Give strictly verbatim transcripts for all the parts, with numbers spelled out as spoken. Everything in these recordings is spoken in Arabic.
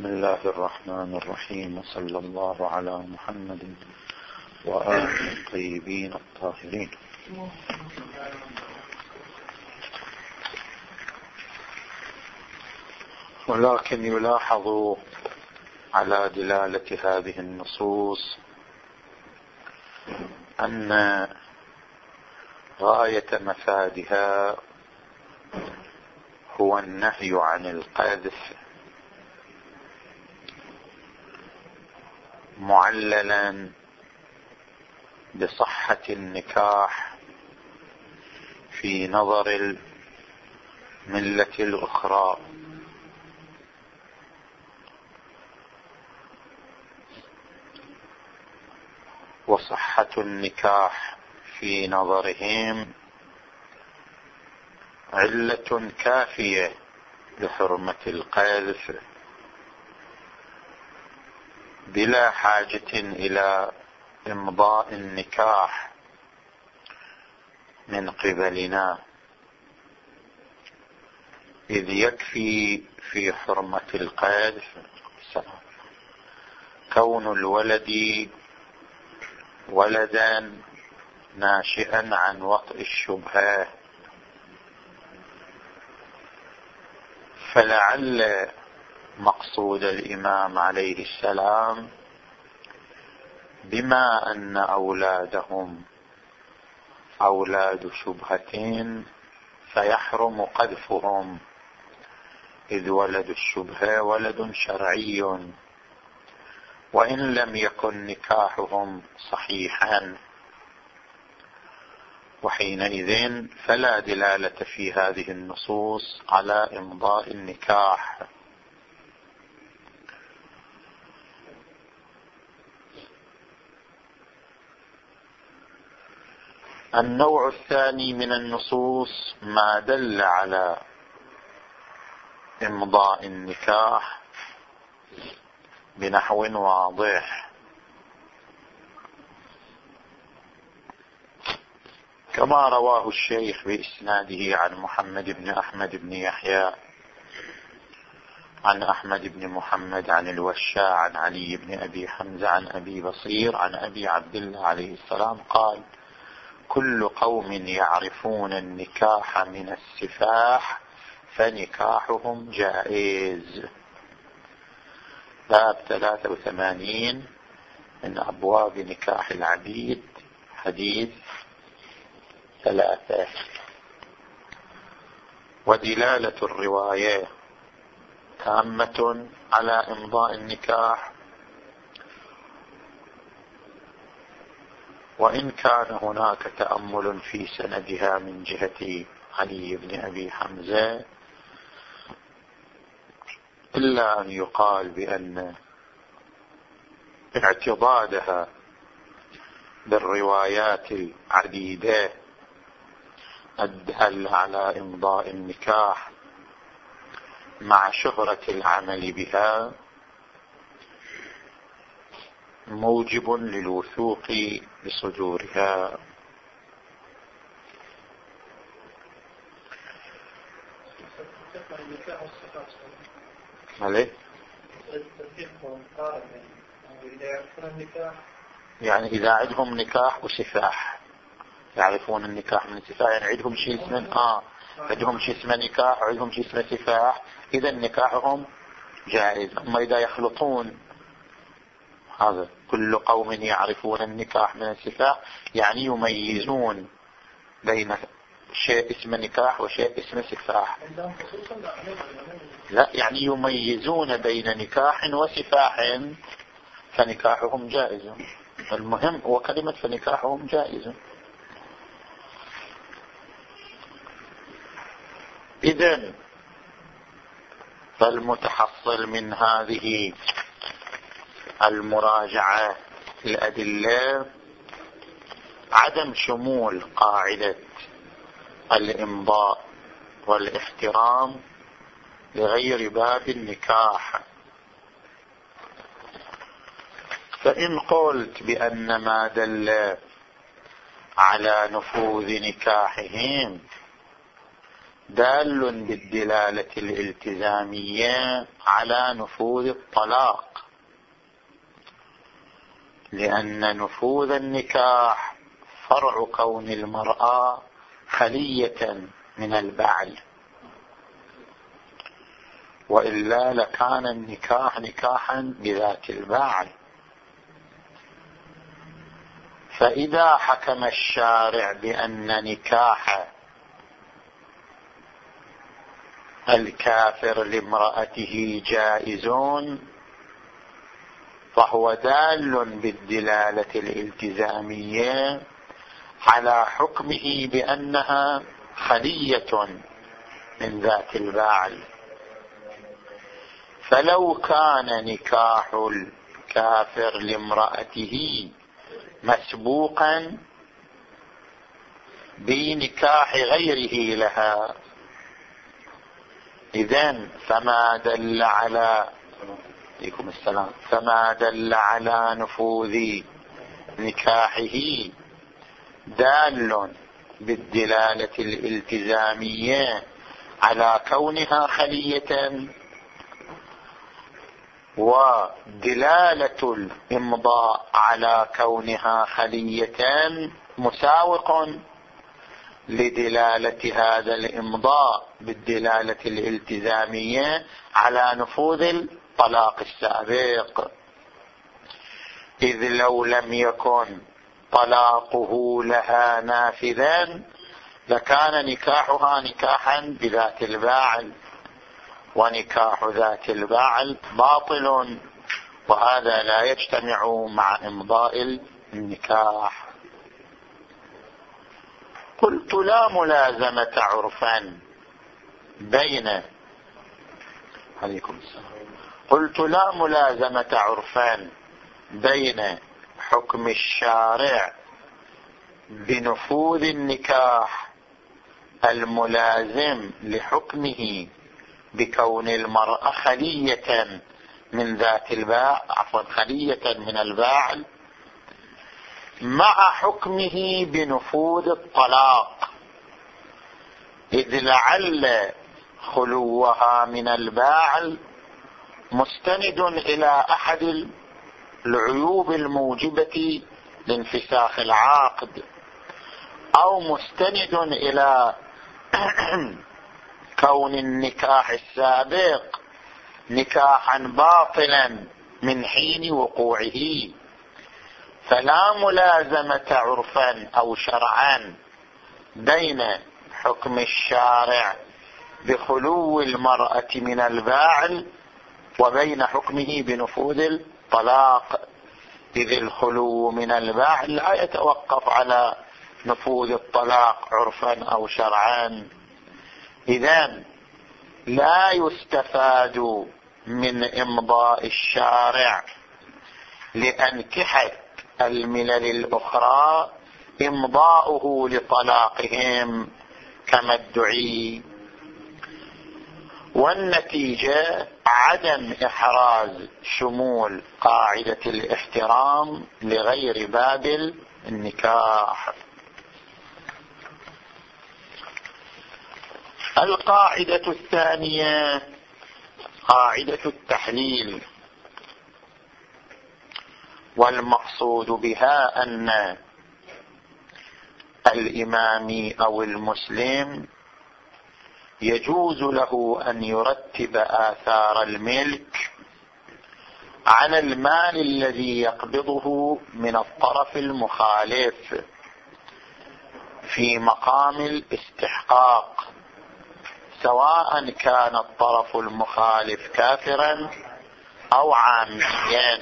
بسم الله الرحمن الرحيم، وصلى الله على محمد وآله الطيبين الطاهرين. ولكن يلاحظ على دلالة هذه النصوص أن غاية مفادها هو النهي عن القذف، معللا بصحة النكاح في نظر الملة الأخرى، وصحة النكاح في نظرهم علة كافية لحرمة القذف، بلا حاجة إلى إمضاء النكاح من قبلنا، إذ يكفي في حرمة القذف كون الولد ولدا ناشئا عن وطئ الشبهة. فلعل مقصود الإمام عليه السلام بما أن أولادهم أولاد شبهة فيحرم قذفهم، إذ ولد الشبهة ولد شرعي، وإن لم يكن نكاحهم صحيحا، وحينئذ فلا دلالة في هذه النصوص على إمضاء النكاح. النوع الثاني من النصوص ما دل على إمضاء النكاح بنحو واضح، كما رواه الشيخ بإسناده عن محمد بن أحمد بن يحيى عن أحمد بن محمد عن الوشاع عن علي بن أبي حمزة عن أبي بصير عن أبي عبد الله عليه السلام قال: كل قوم يعرفون النكاح من السفاح فنكاحهم جائز. باب ثلاثة وثمانين من أبواب نكاح العبيد، حديث ثلاثة. ودلالة الرواية تامة على إمضاء النكاح، وإن كان هناك تأمل في سندها من جهة علي بن أبي حمزة، إلا أن يقال بأن اعتضادها بالروايات العديدة الدالة على إمضاء النكاح مع شهرة العمل بها موجب للوثوق بصدورها. عليه يعني إذا عندهم نكاح وسفاح، يعرفون النكاح من السفاح، يعني عندهم شيء اسمه آه عندهم شيء اسمه نكاح وعندهم شيء اسمه سفاح، إذا نكاحهم جائز. أما إذا يخلطون هذا كل قوم يعرفون النكاح من السفاح، يعني يميزون بين شيء اسمه نكاح وشيء اسمه سفاح. لا، يعني يميزون بين نكاح وسفاح فنكاحهم جائز. المهم هو كلمة فنكاحهم جائز. إذن فالمتحصل من هذه المراجعة الأدلة عدم شمول قاعدة الإمضاء والاحترام لغير باب النكاح. فإن قلت بأن ما دل على نفوذ نكاحهم دال بالدلالة الالتزامية على نفوذ الطلاق، لأن نفوذ النكاح فرع كون المرأة خلية من البعل، وإلا لكان النكاح نكاحا بذات البعل. فإذا حكم الشارع بأن نكاح الكافر لامرأته جائزون، فهو دال بالدلالة الالتزامية على حكمه بأنها خلية من ذات البعل. فلو كان نكاح الكافر لامرأته مسبوقا بنكاح غيره لها، إذن فما دل على عليكم السلام فما دل على نفوذ نكاحه دال بالدلالة الالتزامية على كونها خلية، ودلالة الإمضاء على كونها خلية مساوق لدلالة هذا الإمضاء بالدلالة الالتزامية على نفوذ الطلاق السابق. إذ لو لم يكن طلاقه لها نافذا لكان نكاحها نكاحا بذات الباعل، ونكاح ذات الباعل باطل، وهذا لا يجتمع مع إمضاء النكاح. قلت لا ملازمة عرفا بين عليكم السلام قلت لا ملازمة عرفا بين حكم الشارع بنفوذ النكاح الملازم لحكمه بكون المرأة خلية من ذات الباع عفوا خلية من الباعل مع حكمه بنفوذ الطلاق، إذ لعل خلوها من الباعل مستند إلى أحد العيوب الموجبة لانفساخ العقد، أو مستند إلى كون النكاح السابق نكاحا باطلا من حين وقوعه. فلا ملازمة عرفا أو شرعا بين حكم الشارع بخلو المرأة من الباعل وبين حكمه بنفوذ الطلاق، إذ الخلو من الباعل لا يتوقف على نفوذ الطلاق عرفا أو شرعا. إذن لا يستفاد من إمضاء الشارع لأنكحة الملل الأخرى إمضاؤه لطلاقهم كما ادعي، والنتيجة عدم إحراز شمول قاعدة الاحترام لغير باب النكاح. القاعدة الثانية قاعدة التحليل، والمقصود بها أن الإمام أو المسلم يجوز له أن يرتب آثار الملك على المال الذي يقبضه من الطرف المخالف في مقام الاستحقاق، سواء كان الطرف المخالف كافرا أو عاميا.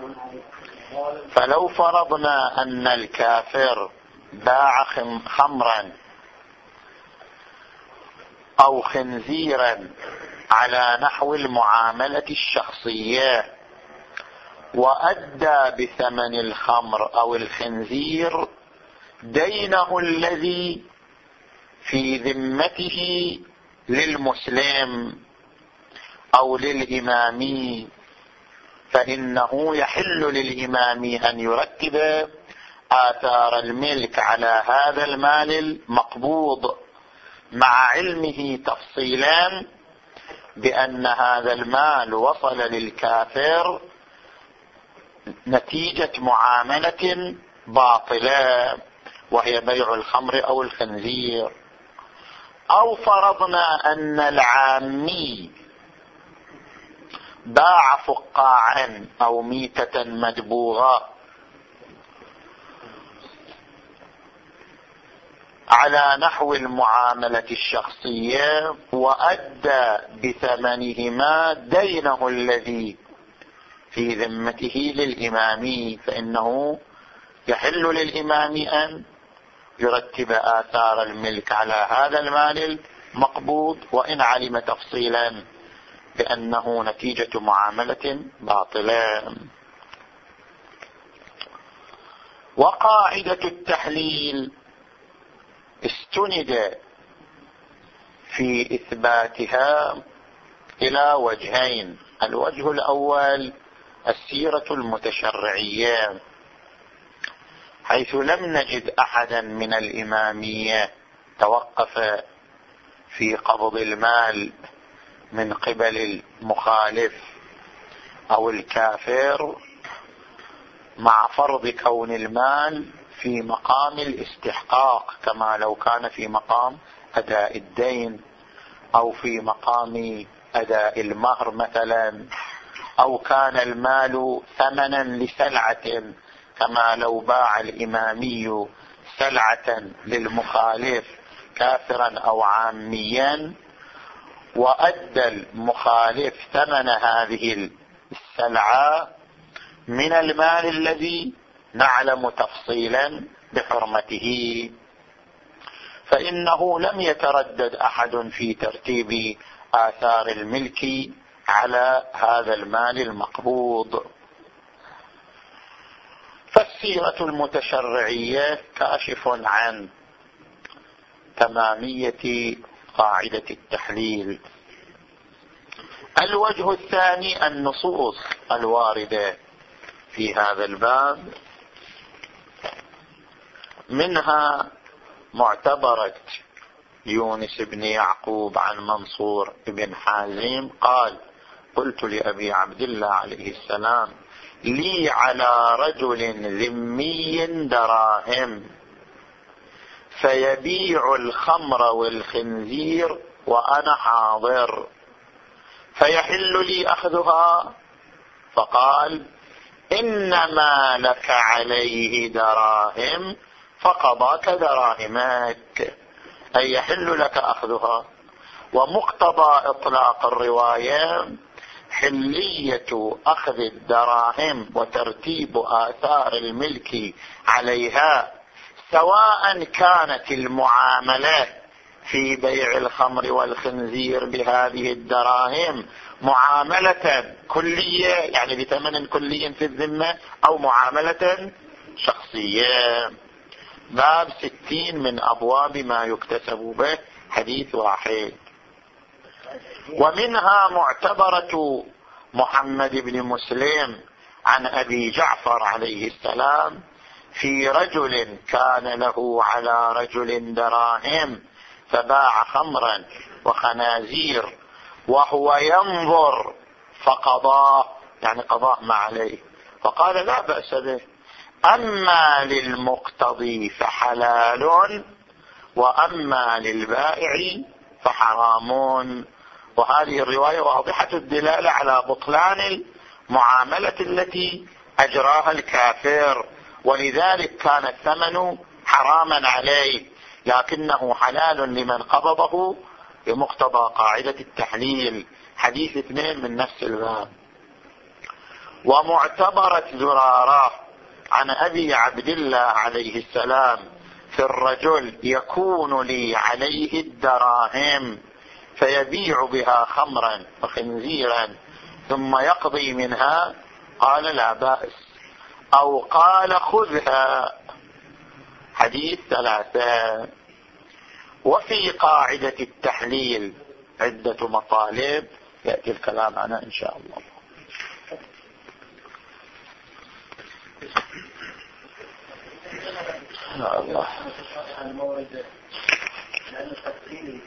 فلو فرضنا أن الكافر باع خمرا أو خنزيرا على نحو المعاملة الشخصية وأدى بثمن الخمر أو الخنزير دينه الذي في ذمته للمسلم أو للإمامي، فإنه يحل للإمامي أن يرتب آثار الملك على هذا المال المقبوض مع علمه تفصيلا بأن هذا المال وصل للكافر نتيجة معاملة باطلة وهي بيع الخمر أو الخنزير، أو فرضنا أن العامي باع فقاعا أو ميتة مدبوغة على نحو المعاملة الشخصية وأدى بثمنهما دينه الذي في ذمته للإمام، فإنه يحل للإمام أن يرتب آثار الملك على هذا المال المقبوض وإن علم تفصيلا بأنه نتيجة معاملة باطلة. وقاعدة التحليل استند في إثباتها إلى وجهين. الوجه الأول السيرة المتشرعية، حيث لم نجد أحدا من الإمامية توقف في قبض المال من قبل المخالف أو الكافر مع فرض كون المال في مقام الاستحقاق، كما لو كان في مقام أداء الدين أو في مقام أداء المهر مثلا، أو كان المال ثمنا لسلعة كما لو باع الإمامي سلعة للمخالف كافرا أو عاميا وأدى المخالف ثمن هذه السلعة من المال الذي نعلم تفصيلا بحرمته، فإنه لم يتردد أحد في ترتيب آثار الملك على هذا المال المقبوض. فالسيرة المتشرعية كاشف عن تمامية قاعدة التحليل. الوجه الثاني النصوص الواردة في هذا الباب، منها معتبرة يونس بن يعقوب عن منصور بن حازم قال: قلت لأبي عبد الله عليه السلام: لي على رجل ذمي دراهم فيبيع الخمر والخنزير وأنا حاضر، فيحل لي أخذها؟ فقال: إنما لك عليه دراهم فقضاك دراهمك، أي يحل لك أخذها. ومقتضى إطلاق الرواية حلية أخذ الدراهم وترتيب آثار الملك عليها، سواء كانت المعاملة في بيع الخمر والخنزير بهذه الدراهم معاملة كلية يعني بثمن كلي في الذمة أو معاملة شخصية. باب ستين من أبواب ما يكتسب به، حديث واحد. ومنها معتبرة محمد بن مسلم عن أبي جعفر عليه السلام في رجل كان له على رجل دراهم فباع خمرا وخنازير وهو ينظر فقضاه، يعني قضاه ما عليه، فقال: لا بأس به، أما للمقتضي فحلال وأما للبائع فحرام. وهذه الرواية واضحة الدلالة على بطلان المعاملة التي أجراها الكافر، ولذلك كان الثمن حراما عليه، لكنه حلال لمن قبضه بمقتضى قاعدة التحليل. حديث اثنين من نفس الباب. ومعتبرة زرارة عن أبي عبد الله عليه السلام في الرجل يكون لي عليه الدراهم فيبيع بها خمرا وخنزيرا ثم يقضي منها، قال: لا بأس، أو قال: خذها. حديث ثلاثة. وفي قاعدة التحليل عدة مطالب يأتي الكلام عنها إن شاء الله. الله.